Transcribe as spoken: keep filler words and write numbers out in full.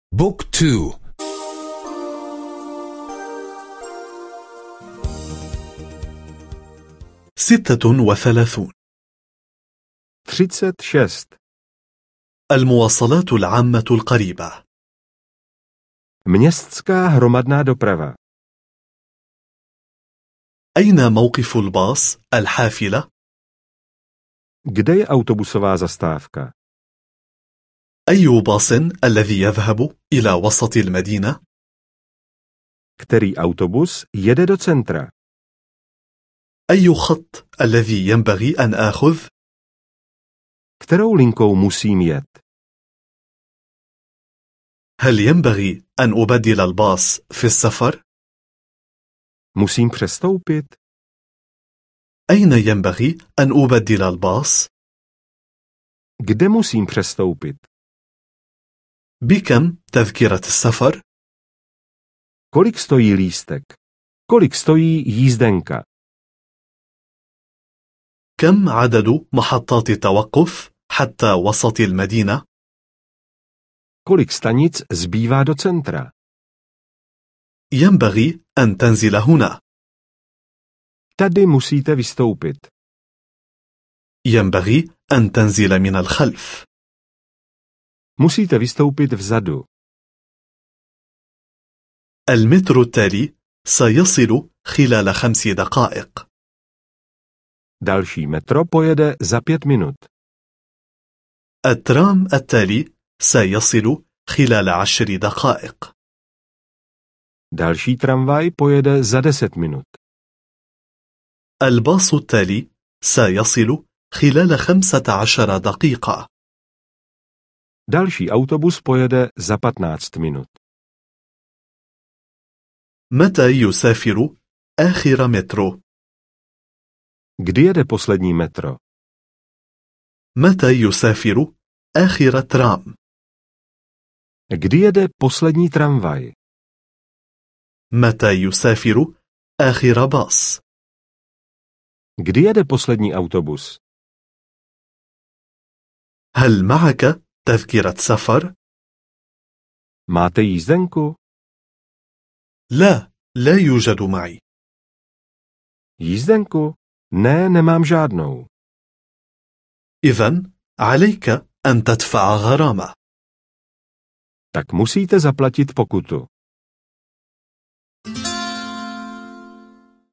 بوك تو. ستة وثلاثون. třicet šest. المواصلات العامة القريبة. Městská hromadná doprava. أين موقف الباص الحافلة؟ Kde je autobusová zastávka? أي باص الذي يذهب إلى وسط المدينة؟ Který autobus jede do centra? أي خط الذي ينبغي أن آخذ؟ Kterou linkou musím jet? هل ينبغي أن أبدل الباص في السفر؟ Musím přestoupit? أين ينبغي أن أبدل الباص؟ Kde musím přestoupit? بكم تذكرة السفر؟ Kolik stojí lístek? Kolik stojí jízdenka? كم عدد محطات التوقف حتى وسط المدينة؟ Kolik stanic zbývá do centra? ينبغي أن تنزل هنا. Tady musíte vystoupit. ينبغي أن تنزل من الخلف. Musíte vystoupit vzadu. المترو التالي سيصل خلال خمس دقائق. Další metro pojede za pět minut. الترام التالي سيصل خلال عشر دقائق. Další tramvaj pojede za deset minut. الباص التالي سيصل خلال خمسة عشر دقيقة. Další autobus pojede za patnáct minut. متى يسافر آخر مترو؟ Kdy jede poslední metro? متى يسافر آخر ترام؟ Kdy jede poslední tramvaj? متى يسافر آخر باص؟ Kdy jede poslední autobus? هل معك تذكرة سفر؟ Máte jízdenku? لا، لا يوجد معي. Jízdenku? Ne, nemám žádnou. إذن عليك أن تدفع غرامة. Tak musíte zaplatit pokutu.